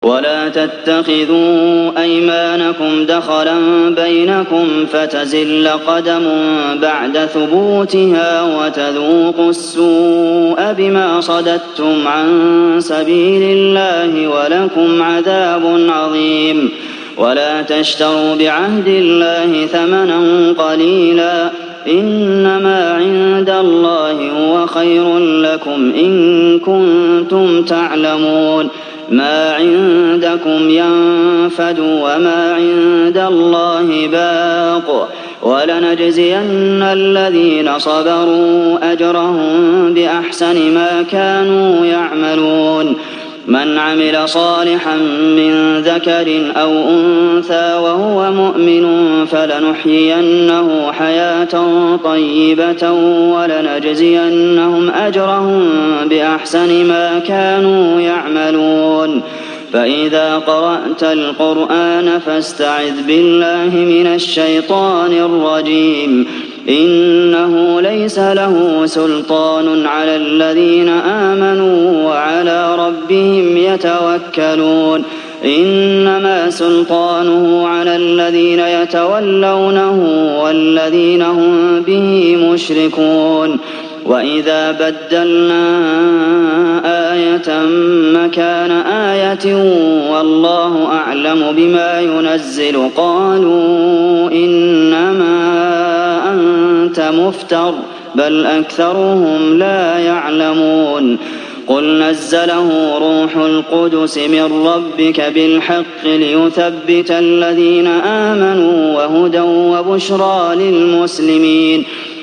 ولا تتخذوا أيمانكم دخلا بينكم فتزل قدم بعد ثبوتها وتذوقوا السوء بما صددتم عن سبيل الله ولكم عذاب عظيم. ولا تشتروا بعهد الله ثمنا قليلا إنما عند الله هو خير لكم إن كنتم تعلمون. ما عندكم ينفد وما عند الله باق ولنجزين الذين صبروا أجرهم بأحسن ما كانوا يعملون. من عمل صالحا من ذكر أو أنثى وهو مؤمن فلنحيينه حياة طيبة ولنجزينهم أجرهم بأحسن ما كانوا يعملون. فإذا قرأت القرآن فاستعذ بالله من الشيطان الرجيم إنه ليس له سلطان على الذين آمنوا وعلى ربهم يتوكلون. إنما سلطانه على الذين يتولونه والذين هم به مشركون. وإذا بدلنا آية مكان آية والله أعلم بما ينزل قالوا إنما أنت مفتر بل أكثرهم لا يعلمون. قل نزله روح القدس من ربك بالحق ليثبت الذين آمنوا وهدى وبشرى للمسلمين.